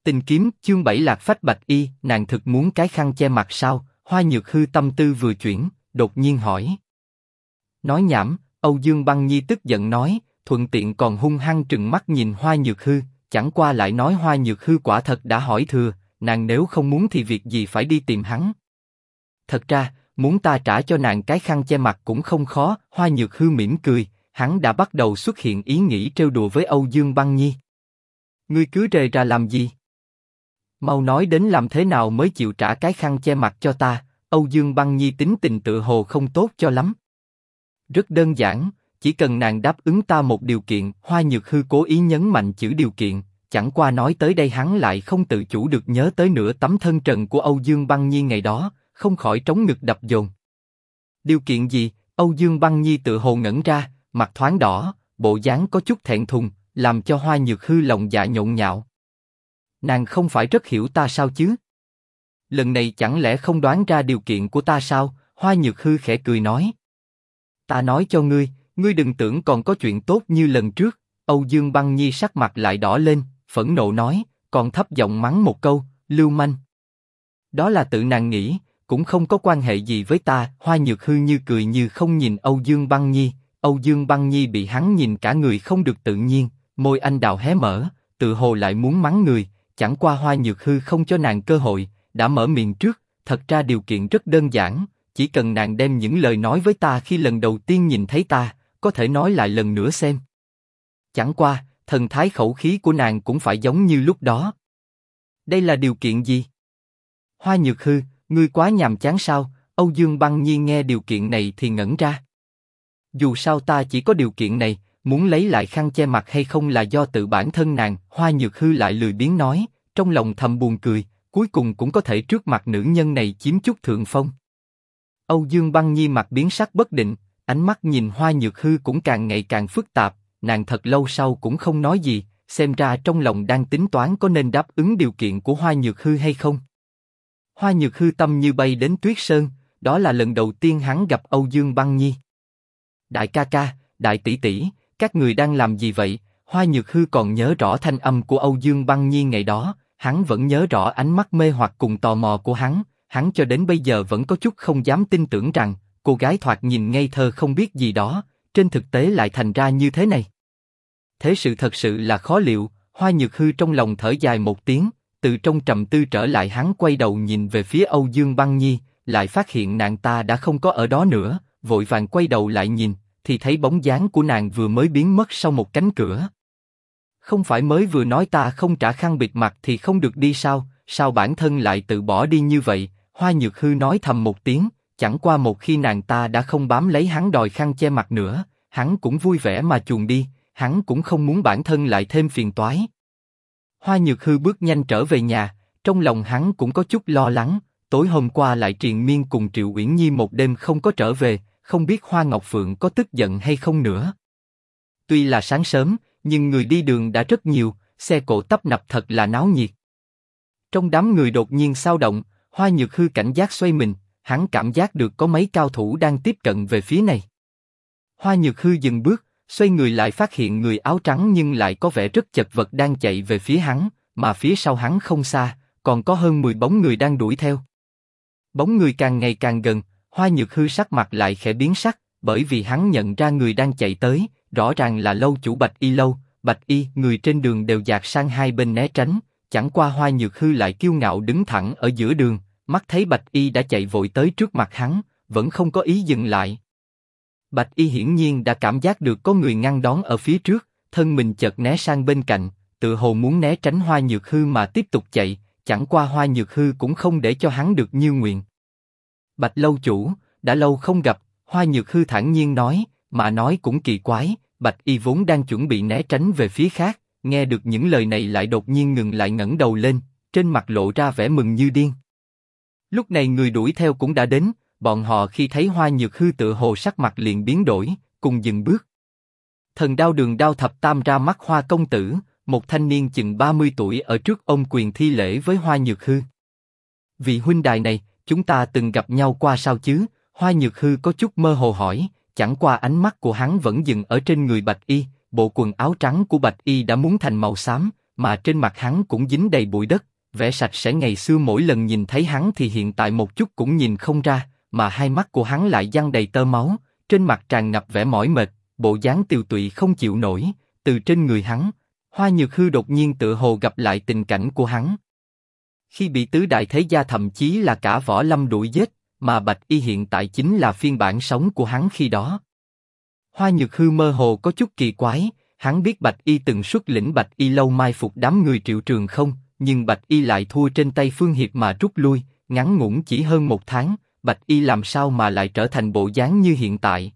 Tình kiếm chương 7 lạc phách bạch y, nàng thực muốn cái khăn che mặt sao? Hoa Nhược Hư tâm tư vừa chuyển, đột nhiên hỏi. Nói nhảm, Âu Dương Băng Nhi tức giận nói, thuận tiện còn hung hăng trừng mắt nhìn Hoa Nhược Hư, chẳng qua lại nói Hoa Nhược Hư quả thật đã hỏi thừa, nàng nếu không muốn thì việc gì phải đi tìm hắn. Thật ra, muốn ta trả cho nàng cái khăn che mặt cũng không khó. Hoa Nhược Hư mỉm cười, hắn đã bắt đầu xuất hiện ý nghĩ trêu đùa với Âu Dương Băng Nhi. Ngươi cứ rề ra làm gì? Mau nói đến làm thế nào mới chịu trả cái khăn che mặt cho ta. Âu Dương Băng Nhi tính tình tựa hồ không tốt cho lắm. Rất đơn giản, chỉ cần nàng đáp ứng ta một điều kiện. Hoa Nhược Hư cố ý nhấn mạnh chữ điều kiện, chẳng qua nói tới đây hắn lại không tự chủ được nhớ tới nửa tấm thân trần của Âu Dương Băng Nhi ngày đó, không khỏi trống ngực đập dồn. Điều kiện gì? Âu Dương Băng Nhi tựa hồ ngẩn ra, mặt thoáng đỏ, bộ dáng có chút thẹn thùng, làm cho Hoa Nhược Hư lòng dạ nhộn nhạo. Nàng không phải rất hiểu ta sao chứ? Lần này chẳng lẽ không đoán ra điều kiện của ta sao? Hoa Nhược Hư khẽ cười nói. Ta nói cho ngươi, ngươi đừng tưởng còn có chuyện tốt như lần trước. Âu Dương Băng Nhi sắc mặt lại đỏ lên, phẫn nộ nói, còn thấp giọng mắng một câu, lưu manh. Đó là tự nàng nghĩ, cũng không có quan hệ gì với ta. Hoa Nhược Hư như cười như không nhìn Âu Dương Băng Nhi. Âu Dương Băng Nhi bị hắn nhìn cả người không được tự nhiên, môi anh đào hé mở, tự hồ lại muốn mắng người, chẳng qua Hoa Nhược Hư không cho nàng cơ hội, đã mở miệng trước. Thật ra điều kiện rất đơn giản, chỉ cần nàng đem những lời nói với ta khi lần đầu tiên nhìn thấy ta, có thể nói lại lần nữa xem. Chẳng qua, thần thái khẩu khí của nàng cũng phải giống như lúc đó. Đây là điều kiện gì? Hoa Nhược Hư, ngươi quá nhàm chán sao? Âu Dương Băng Nhi nghe điều kiện này thì ngẩn ra. Dù sao ta chỉ có điều kiện này, muốn lấy lại khăn che mặt hay không là do tự bản thân nàng. Hoa Nhược Hư lại lười biếng nói, trong lòng thầm buồn cười, cuối cùng cũng có thể trước mặt nữ nhân này chiếm chút thượng phong. Âu Dương Băng Nhi mặt biến sắc bất định, ánh mắt nhìn Hoa Nhược Hư cũng càng ngày càng phức tạp, nàng thật lâu sau cũng không nói gì, xem ra trong lòng đang tính toán có nên đáp ứng điều kiện của Hoa Nhược Hư hay không. Hoa Nhược Hư tâm như bay đến Tuyết Sơn, đó là lần đầu tiên hắn gặp Âu Dương Băng Nhi. Đại ca ca, đại tỷ tỷ, các người đang làm gì vậy? Hoa Nhược Hư còn nhớ rõ thanh âm của Âu Dương Băng Nhi ngày đó, hắn vẫn nhớ rõ ánh mắt mê hoặc cùng tò mò của hắn cho đến bây giờ vẫn có chút không dám tin tưởng rằng cô gái thoạt nhìn ngây thơ không biết gì đó, trên thực tế lại thành ra như thế này. Thế sự thật sự là khó liệu. Hoa Nhược Hư trong lòng thở dài một tiếng, từ trong trầm tư trở lại, hắn quay đầu nhìn về phía Âu Dương Băng Nhi, lại phát hiện nàng ta đã không có ở đó nữa, vội vàng quay đầu lại nhìn, thì thấy bóng dáng của nàng vừa mới biến mất sau một cánh cửa. Không phải mới vừa nói ta không trả khăn bịt mặt thì không được đi sao? Sao bản thân lại tự bỏ đi như vậy? Hoa Nhược Hư nói thầm một tiếng, chẳng qua một khi nàng ta đã không bám lấy hắn đòi khăn che mặt nữa, hắn cũng vui vẻ mà chuồn đi, hắn cũng không muốn bản thân lại thêm phiền toái. Hoa Nhược Hư bước nhanh trở về nhà, trong lòng hắn cũng có chút lo lắng, tối hôm qua lại triền miên cùng Triệu Uyển Nhi một đêm không có trở về, không biết Hoa Ngọc Phượng có tức giận hay không nữa. Tuy là sáng sớm, nhưng người đi đường đã rất nhiều, xe cộ tấp nập thật là náo nhiệt. Trong đám người đột nhiên xao động, Hoa Nhược Hư cảnh giác xoay mình, hắn cảm giác được có mấy cao thủ đang tiếp cận về phía này. Hoa Nhược Hư dừng bước, xoay người lại phát hiện người áo trắng nhưng lại có vẻ rất chật vật đang chạy về phía hắn, mà phía sau hắn không xa, còn có hơn 10 bóng người đang đuổi theo. Bóng người càng ngày càng gần, Hoa Nhược Hư sắc mặt lại khẽ biến sắc, bởi vì hắn nhận ra người đang chạy tới, rõ ràng là lâu chủ Bạch Y lâu. Bạch Y, người trên đường đều dạt sang hai bên né tránh, chẳng qua Hoa Nhược Hư lại kiêu ngạo đứng thẳng ở giữa đường, mắt thấy Bạch Y đã chạy vội tới trước mặt hắn, vẫn không có ý dừng lại. Bạch Y hiển nhiên đã cảm giác được có người ngăn đón ở phía trước, thân mình chợt né sang bên cạnh, tự hồ muốn né tránh Hoa Nhược Hư mà tiếp tục chạy, chẳng qua Hoa Nhược Hư cũng không để cho hắn được như nguyện. Bạch lâu chủ, đã lâu không gặp. Hoa Nhược Hư thản nhiên nói, mà nói cũng kỳ quái, Bạch Y vốn đang chuẩn bị né tránh về phía khác, nghe được những lời này lại đột nhiên ngừng lại, ngẩng đầu lên, trên mặt lộ ra vẻ mừng như điên. Lúc này người đuổi theo cũng đã đến, bọn họ khi thấy Hoa Nhược Hư tựa hồ sắc mặt liền biến đổi, cùng dừng bước. Thần Đao Đường Đao Thập Tam ra mắt Hoa công tử, một thanh niên chừng 30 tuổi ở trước ôm quyền thi lễ với Hoa Nhược Hư. Vị huynh đài này, chúng ta từng gặp nhau qua sao chứ? Hoa Nhược Hư có chút mơ hồ hỏi, chẳng qua ánh mắt của hắn vẫn dừng ở trên người Bạch Y, bộ quần áo trắng của Bạch Y đã muốn thành màu xám, mà trên mặt hắn cũng dính đầy bụi đất, vẻ sạch sẽ ngày xưa mỗi lần nhìn thấy hắn thì hiện tại một chút cũng nhìn không ra, mà hai mắt của hắn lại giăng đầy tơ máu, trên mặt tràn ngập vẻ mỏi mệt, bộ dáng tiều tụy không chịu nổi. Từ trên người hắn, Hoa Nhược Hư đột nhiên tựa hồ gặp lại tình cảnh của hắn. Khi bị tứ đại thế gia thậm chí là cả võ lâm đuổi giết, mà Bạch Y hiện tại chính là phiên bản sống của hắn khi đó. Hoa Nhược Hư mơ hồ có chút kỳ quái, hắn biết Bạch Y từng xuất lĩnh Bạch Y lâu mai phục đám người Triệu Trường không, nhưng Bạch Y lại thua trên tay Phương Hiệp mà rút lui, ngắn ngủn chỉ hơn 1 tháng, Bạch Y làm sao mà lại trở thành bộ dáng như hiện tại.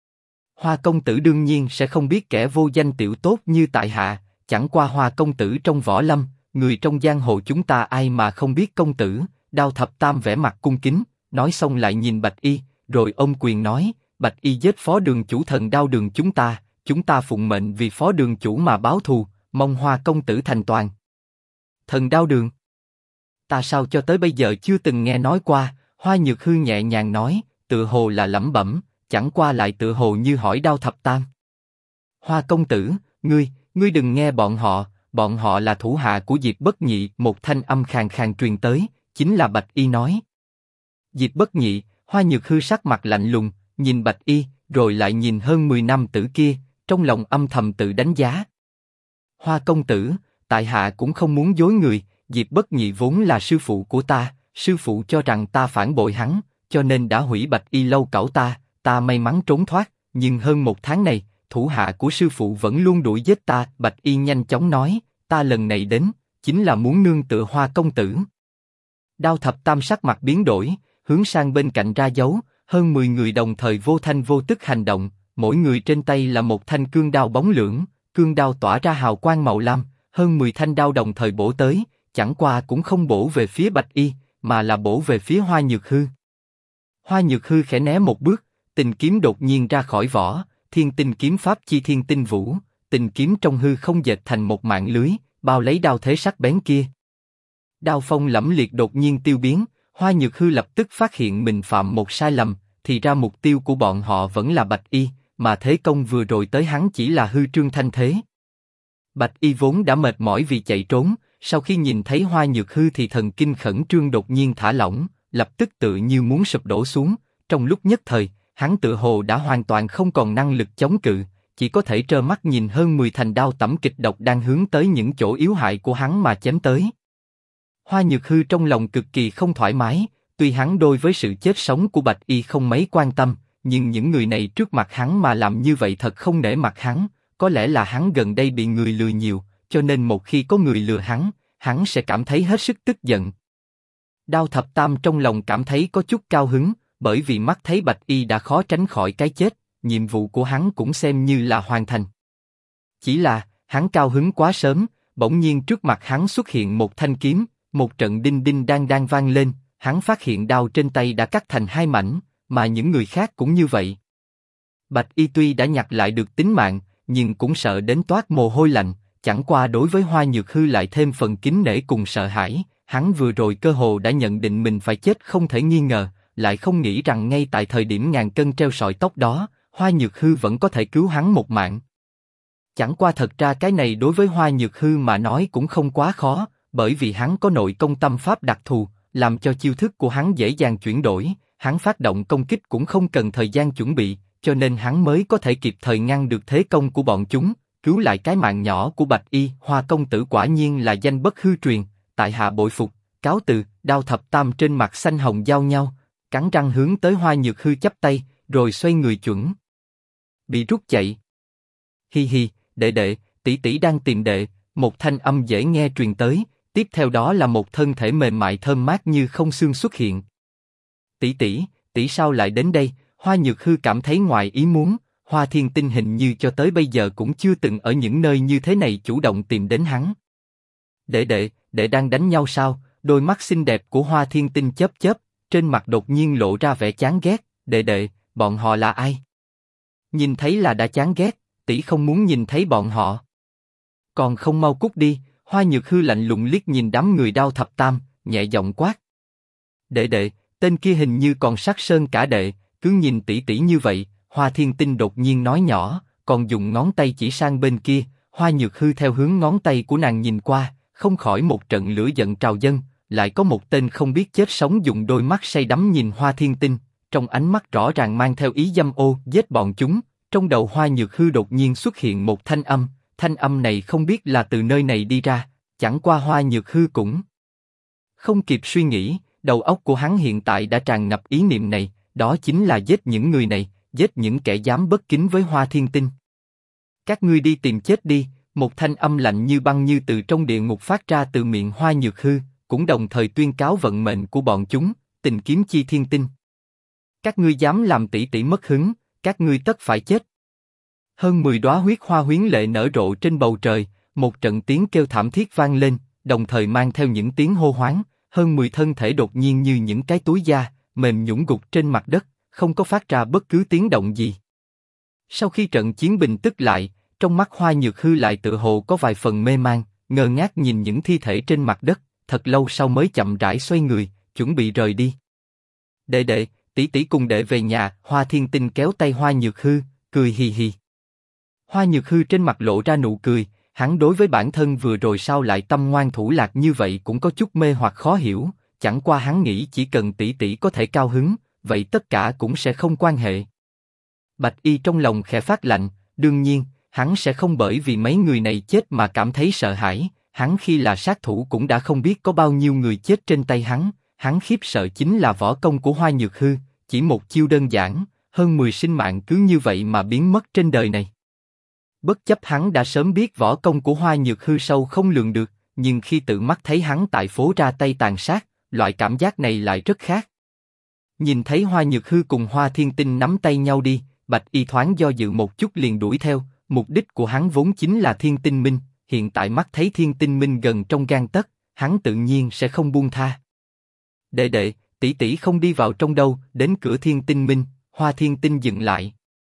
Hoa công tử đương nhiên sẽ không biết kẻ vô danh tiểu tốt như tại hạ, chẳng qua Hoa công tử trong võ lâm, người trong giang hồ chúng ta ai mà không biết công tử. Đao Thập Tam vẻ mặt cung kính, nói xong lại nhìn Bạch Y, rồi ôm quyền nói, Bạch Y giết phó đường chủ Thần Đao đường chúng ta phụng mệnh vì phó đường chủ mà báo thù, mong Hoa công tử thành toàn. Thần Đao đường? Ta sao cho tới bây giờ chưa từng nghe nói qua. Hoa Nhược Hư nhẹ nhàng nói, tựa hồ là lẩm bẩm, chẳng qua lại tựa hồ như hỏi Đao Thập Tam. Hoa công tử, ngươi đừng nghe bọn họ là thủ hạ của Diệp Bất Nhị. Một thanh âm khàn khàn truyền tới, chính là Bạch Y nói. Diệp Bất Nhị? Hoa Nhược Hư sắc mặt lạnh lùng, nhìn Bạch Y, rồi lại nhìn hơn 10 nam tử kia, trong lòng âm thầm tự đánh giá. Hoa công tử, tại hạ cũng không muốn dối người, Diệp Bất Nhị vốn là sư phụ của ta, sư phụ cho rằng ta phản bội hắn, cho nên đã hủy Bạch Y lâu cẩu ta may mắn trốn thoát, nhưng hơn 1 tháng này, thủ hạ của sư phụ vẫn luôn đuổi giết ta. Bạch Y nhanh chóng nói, ta lần này đến, chính là muốn nương tựa Hoa công tử. Đao Thập Tam sắc mặt biến đổi, hướng sang bên cạnh ra dấu, hơn 10 người đồng thời vô thanh vô tức hành động, mỗi người trên tay là một thanh cương đao bóng lưỡng, cương đao tỏa ra hào quang màu lam, hơn 10 thanh đao đồng thời bổ tới, chẳng qua cũng không bổ về phía Bạch Y, mà là bổ về phía Hoa Nhược Hư. Hoa Nhược Hư khẽ né một bước, tình kiếm đột nhiên ra khỏi vỏ, thiên tinh kiếm pháp chi thiên tinh vũ, tình kiếm trong hư không dệt thành một mạng lưới, bao lấy đao thế sắc bén kia. Đao phong lẫm liệt đột nhiên tiêu biến, Hoa Nhược Hư lập tức phát hiện mình phạm một sai lầm, thì ra mục tiêu của bọn họ vẫn là Bạch Y, mà thế công vừa rồi tới hắn chỉ là hư trương thanh thế. Bạch Y vốn đã mệt mỏi vì chạy trốn, sau khi nhìn thấy Hoa Nhược Hư thì thần kinh khẩn trương đột nhiên thả lỏng, lập tức tự như muốn sụp đổ xuống. Trong lúc nhất thời, hắn tựa hồ đã hoàn toàn không còn năng lực chống cự, chỉ có thể trơ mắt nhìn hơn 10 thành đao tẩm kịch độc đang hướng tới những chỗ yếu hại của hắn mà chém tới. Hoa Nhược Hư trong lòng cực kỳ không thoải mái, tuy hắn đối với sự chết sống của Bạch Y không mấy quan tâm, nhưng những người này trước mặt hắn mà làm như vậy thật không nể mặt hắn. Có lẽ là hắn gần đây bị người lừa nhiều, cho nên một khi có người lừa hắn sẽ cảm thấy hết sức tức giận. Đao Thập Tam trong lòng cảm thấy có chút cao hứng, bởi vì mắt thấy Bạch Y đã khó tránh khỏi cái chết, nhiệm vụ của hắn cũng xem như là hoàn thành. Chỉ là, hắn cao hứng quá sớm, bỗng nhiên trước mặt hắn xuất hiện một thanh kiếm, một trận đinh đinh đang đang vang lên, hắn phát hiện đao trên tay đã cắt thành 2 mảnh, mà những người khác cũng như vậy. Bạch Y tuy đã nhặt lại được tính mạng, nhưng cũng sợ đến toát mồ hôi lạnh, chẳng qua đối với Hoa Nhược Hư lại thêm phần kính nể cùng sợ hãi. Hắn vừa rồi cơ hồ đã nhận định mình phải chết không thể nghi ngờ, lại không nghĩ rằng ngay tại thời điểm ngàn cân treo sợi tóc đó, Hoa Nhược Hư vẫn có thể cứu hắn một mạng. Chẳng qua thật ra cái này đối với Hoa Nhược Hư mà nói cũng không quá khó, bởi vì hắn có nội công tâm pháp đặc thù, làm cho chiêu thức của hắn dễ dàng chuyển đổi, hắn phát động công kích cũng không cần thời gian chuẩn bị, cho nên hắn mới có thể kịp thời ngăn được thế công của bọn chúng, cứu lại cái mạng nhỏ của Bạch Y. Hoa công tử quả nhiên là danh bất hư truyền, tại hạ bội phục, cáo từ. Đao Thập Tam trên mặt xanh hồng giao nhau, cắn răng hướng tới Hoa Nhược Hư chắp tay, rồi xoay người chuẩn bị rút chạy. Hi hi, đệ đệ, tỷ tỷ đang tìm đệ. Một thanh âm dễ nghe truyền tới, tiếp theo đó là một thân thể mềm mại thơm mát như không xương xuất hiện. Tỷ sao lại đến đây? Hoa Nhược Hư cảm thấy ngoài ý muốn, Hoa Thiên Tinh hình như cho tới bây giờ cũng chưa từng ở những nơi như thế này chủ động tìm đến hắn. Đệ đang đánh nhau sao? Đôi mắt xinh đẹp của Hoa Thiên Tinh chớp chớp, trên mặt đột nhiên lộ ra vẻ chán ghét. Đệ, bọn họ là ai? Nhìn thấy là đã chán ghét, tỷ không muốn nhìn thấy bọn họ. Còn không mau cút đi. Hoa Nhược Hư lạnh lùng liếc nhìn đám người Đao Thập Tam, nhẹ giọng quát. Đệ, tên kia hình như còn sát sơn cả đệ, cứ nhìn tỷ như vậy. Hoa Thiên Tinh đột nhiên nói nhỏ, còn dùng ngón tay chỉ sang bên kia. Hoa Nhược Hư theo hướng ngón tay của nàng nhìn qua, không khỏi một trận lửa giận trào dâng, lại có một tên không biết chết sống dùng đôi mắt say đắm nhìn Hoa Thiên Tinh, trong ánh mắt rõ ràng mang theo ý dâm ô, giết bọn chúng. Trong đầu Hoa Nhược Hư đột nhiên xuất hiện một thanh âm này không biết là từ nơi này đi ra, chẳng qua Hoa Nhược Hư cũng không kịp suy nghĩ, đầu óc của hắn hiện tại đã tràn ngập ý niệm này, đó chính là giết những người này, giết những kẻ dám bất kính với Hoa Thiên Tinh. Các ngươi đi tìm chết đi, một thanh âm lạnh như băng như từ trong địa ngục phát ra từ miệng Hoa Nhược Hư, cũng đồng thời tuyên cáo vận mệnh của bọn chúng, Tình Kiếm Chi Thiên Tinh. Các ngươi dám làm tỷ tỷ mất hứng, các ngươi tất phải chết. Hơn 10 đóa huyết hoa huyến lệ nở rộ trên bầu trời, một trận tiếng kêu thảm thiết vang lên, đồng thời mang theo những tiếng hô hoán, hơn 10 thân thể đột nhiên như những cái túi da, mềm nhũn gục trên mặt đất, không có phát ra bất cứ tiếng động gì. Sau khi trận chiến bình tức lại, trong mắt Hoa Nhược Hư lại tựa hồ có vài phần mê man, ngơ ngác nhìn những thi thể trên mặt đất, thật lâu sau mới chậm rãi xoay người, chuẩn bị rời đi. Đệ đệ, tỷ tỷ cùng đệ về nhà. Hoa Thiên Tinh kéo tay Hoa Nhược Hư, cười hì hì. Hoa Nhược Hư trên mặt lộ ra nụ cười, hắn đối với bản thân vừa rồi sao lại tâm ngoan thủ lạc như vậy cũng có chút mê hoặc khó hiểu, chẳng qua hắn nghĩ chỉ cần tỷ tỷ có thể cao hứng, vậy tất cả cũng sẽ không quan hệ. Bạch Y trong lòng khẽ phát lạnh, đương nhiên, hắn sẽ không bởi vì mấy người này chết mà cảm thấy sợ hãi, hắn khi là sát thủ cũng đã không biết có bao nhiêu người chết trên tay hắn khiếp sợ chính là võ công của Hoa Nhược Hư, chỉ một chiêu đơn giản, hơn 10 sinh mạng cứ như vậy mà biến mất trên đời này. Bất chấp hắn đã sớm biết võ công của Hoa Nhược Hư sâu không lường được, nhưng khi tự mắt thấy hắn tại phố ra tay tàn sát, loại cảm giác này lại rất khác. Nhìn thấy Hoa Nhược Hư cùng Hoa Thiên Tinh nắm tay nhau đi, Bạch Y thoáng do dự một chút liền đuổi theo, mục đích của hắn vốn chính là Thiên Tinh Minh, hiện tại mắt thấy Thiên Tinh Minh gần trong gang tấc, hắn tự nhiên sẽ không buông tha. Đệ đệ, tỷ tỷ không đi vào trong đâu. Đến cửa Thiên Tinh Minh, Hoa Thiên Tinh dừng lại.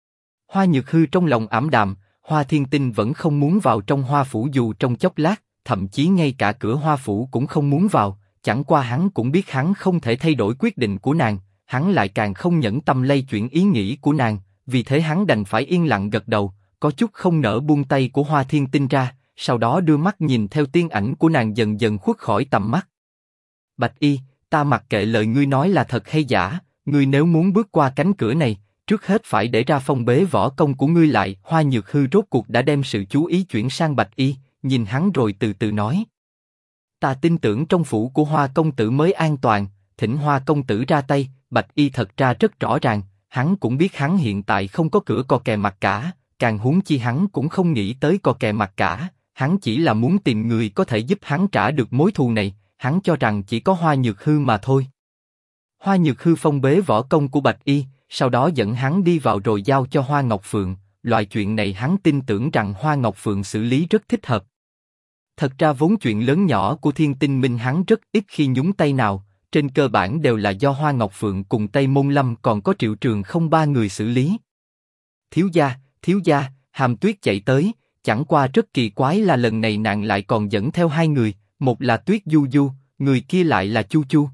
Hoa Nhược Hư trong lòng ảm đạm, Hoa Thiên Tinh vẫn không muốn vào trong Hoa Phủ dù trong chốc lát, thậm chí ngay cả cửa Hoa Phủ cũng không muốn vào, chẳng qua hắn cũng biết hắn không thể thay đổi quyết định của nàng, hắn lại càng không nhẫn tâm lay chuyển ý nghĩ của nàng, vì thế hắn đành phải yên lặng gật đầu, có chút không nỡ buông tay của Hoa Thiên Tinh ra, sau đó đưa mắt nhìn theo tiên ảnh của nàng dần dần khuất khỏi tầm mắt. Bạch Y, ta mặc kệ lời ngươi nói là thật hay giả, ngươi nếu muốn bước qua cánh cửa này, trước hết phải để ra phong bế võ công của ngươi lại. Hoa Nhược Hư rốt cuộc đã đem sự chú ý chuyển sang Bạch Y, nhìn hắn rồi từ từ nói: Ta tin tưởng trong phủ của Hoa công tử mới an toàn, thỉnh Hoa công tử ra tay. Bạch Y thật ra rất rõ ràng, hắn cũng biết hắn hiện tại không có cửa co kè mặt cả, càng huống chi hắn cũng không nghĩ tới co kè mặt cả, hắn chỉ là muốn tìm người có thể giúp hắn trả được mối thù này, hắn cho rằng chỉ có Hoa Nhược Hư mà thôi. Hoa Nhược Hư phong bế võ công của Bạch Y, sau đó dẫn hắn đi vào rồi giao cho Hoa Ngọc Phượng, loại chuyện này hắn tin tưởng rằng Hoa Ngọc Phượng xử lý rất thích hợp. Thật ra vốn chuyện lớn nhỏ của Thiên Tinh Minh hắn rất ít khi nhúng tay nào, trên cơ bản đều là do Hoa Ngọc Phượng cùng Tây Môn Lâm còn có Triệu Trường không ba người xử lý. Thiếu gia, Hàm Tuyết chạy tới, chẳng qua rất kỳ quái là lần này nàng lại còn dẫn theo hai người, một là Tuyết Du Du, người kia lại là Chu Chu.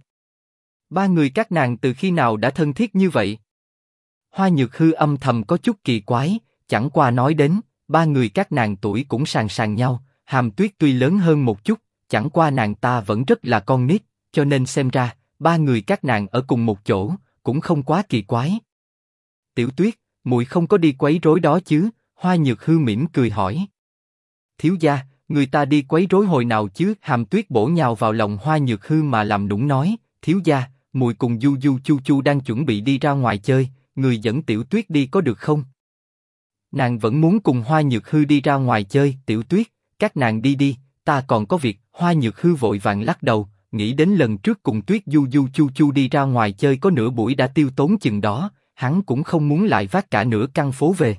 Ba người các nàng từ khi nào đã thân thiết như vậy? Hoa Nhược Hư âm thầm có chút kỳ quái, chẳng qua nói đến, ba người các nàng tuổi cũng sàn sàn nhau, Hàm Tuyết tuy lớn hơn một chút, chẳng qua nàng ta vẫn rất là con nít, cho nên xem ra, ba người các nàng ở cùng một chỗ, cũng không quá kỳ quái. Tiểu Tuyết, muội không có đi quấy rối đó chứ? Hoa Nhược Hư mỉm cười hỏi. Thiếu gia, người ta đi quấy rối hồi nào chứ? Hàm Tuyết bổ nhào vào lòng Hoa Nhược Hư mà làm nũng nói, thiếu gia, muội cùng Du Du Chu Chu đang chuẩn bị đi ra ngoài chơi, người dẫn Tiểu Tuyết đi có được không? Nàng vẫn muốn cùng Hoa Nhược Hư đi ra ngoài chơi. Tiểu Tuyết, các nàng đi đi, ta còn có việc. Hoa Nhược Hư vội vàng lắc đầu, nghĩ đến lần trước cùng Tuyết Du Du Chu Chu đi ra ngoài chơi có nửa buổi đã tiêu tốn chừng đó, hắn cũng không muốn lại vác cả nửa căn phố về.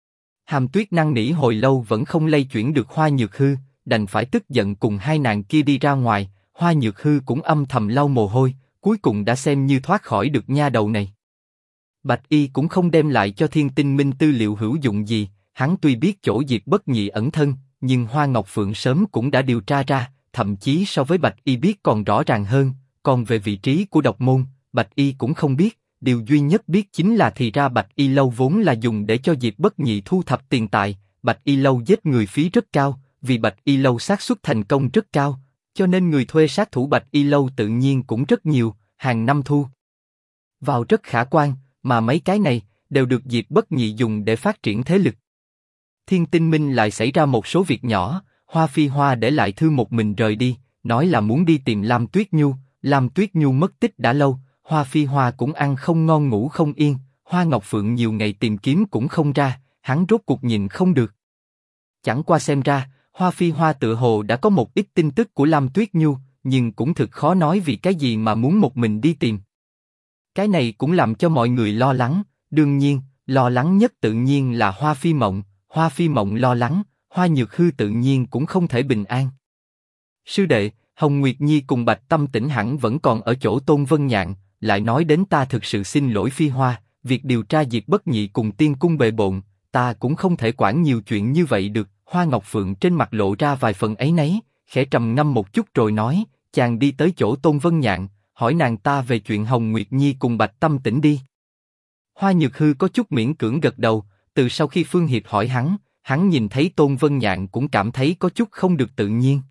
Hàm Tuyết năn nỉ hồi lâu vẫn không lay chuyển được Hoa Nhược Hư, đành phải tức giận cùng hai nàng kia đi ra ngoài. Hoa Nhược Hư cũng âm thầm lau mồ hôi, cuối cùng đã xem như thoát khỏi được nha đầu này. Bạch Y cũng không đem lại cho Thiên Tinh Minh tư liệu hữu dụng gì, hắn tuy biết chỗ Diệp Bất Nhị ẩn thân, nhưng Hoa Ngọc Phượng sớm cũng đã điều tra ra, thậm chí so với Bạch Y biết còn rõ ràng hơn. Còn về vị trí của độc môn, Bạch Y cũng không biết, điều duy nhất biết chính là thì ra Bạch Y lâu vốn là dùng để cho Diệp Bất Nhị thu thập tiền tài, Bạch Y Lâu giết người phí rất cao, vì Bạch Y Lâu xác suất thành công rất cao, cho nên người thuê sát thủ Bạch Y Lâu tự nhiên cũng rất nhiều, hàng năm thu vào rất khả quan, mà mấy cái này đều được Diệp Bất Nhị dùng để phát triển thế lực. Thiên Tinh Minh lại xảy ra một số việc nhỏ, Hoa Phi Hoa để lại thư một mình rời đi, nói là muốn đi tìm Lam Tuyết Nhu. Lam Tuyết Nhu mất tích đã lâu, Hoa Phi Hoa cũng ăn không ngon ngủ không yên, Hoa Ngọc Phượng nhiều ngày tìm kiếm cũng không ra, hắn rốt cuộc nhìn không được. Chẳng qua xem ra, Hoa Phi Hoa tựa hồ đã có một ít tin tức của Lam Tuyết Nhu, nhưng cũng thực khó nói vì cái gì mà muốn một mình đi tìm. Cái này cũng làm cho mọi người lo lắng, đương nhiên, lo lắng nhất tự nhiên là Hoa Phi Mộng, Hoa Phi Mộng lo lắng, Hoa Nhược Hư tự nhiên cũng không thể bình an. Sư đệ, Hồng Nguyệt Nhi cùng Bạch Tâm Tĩnh hẳn vẫn còn ở chỗ Tôn Vân Nhạn, lại nói đến ta thực sự xin lỗi Phi Hoa, việc điều tra Diệp Bất Nhị cùng Tiên Cung bề bộn, ta cũng không thể quản nhiều chuyện như vậy được. Hoa Ngọc Phượng trên mặt lộ ra vài phần áy náy, khẽ trầm ngâm một chút rồi nói, chàng đi tới chỗ Tôn Vân Nhạn, hỏi nàng ta về chuyện Hồng Nguyệt Nhi cùng Bạch Tâm Tĩnh đi. Hoa Nhược Hư có chút miễn cưỡng gật đầu, từ sau khi Phương Hiệp hỏi hắn nhìn thấy Tôn Vân Nhạn cũng cảm thấy có chút không được tự nhiên.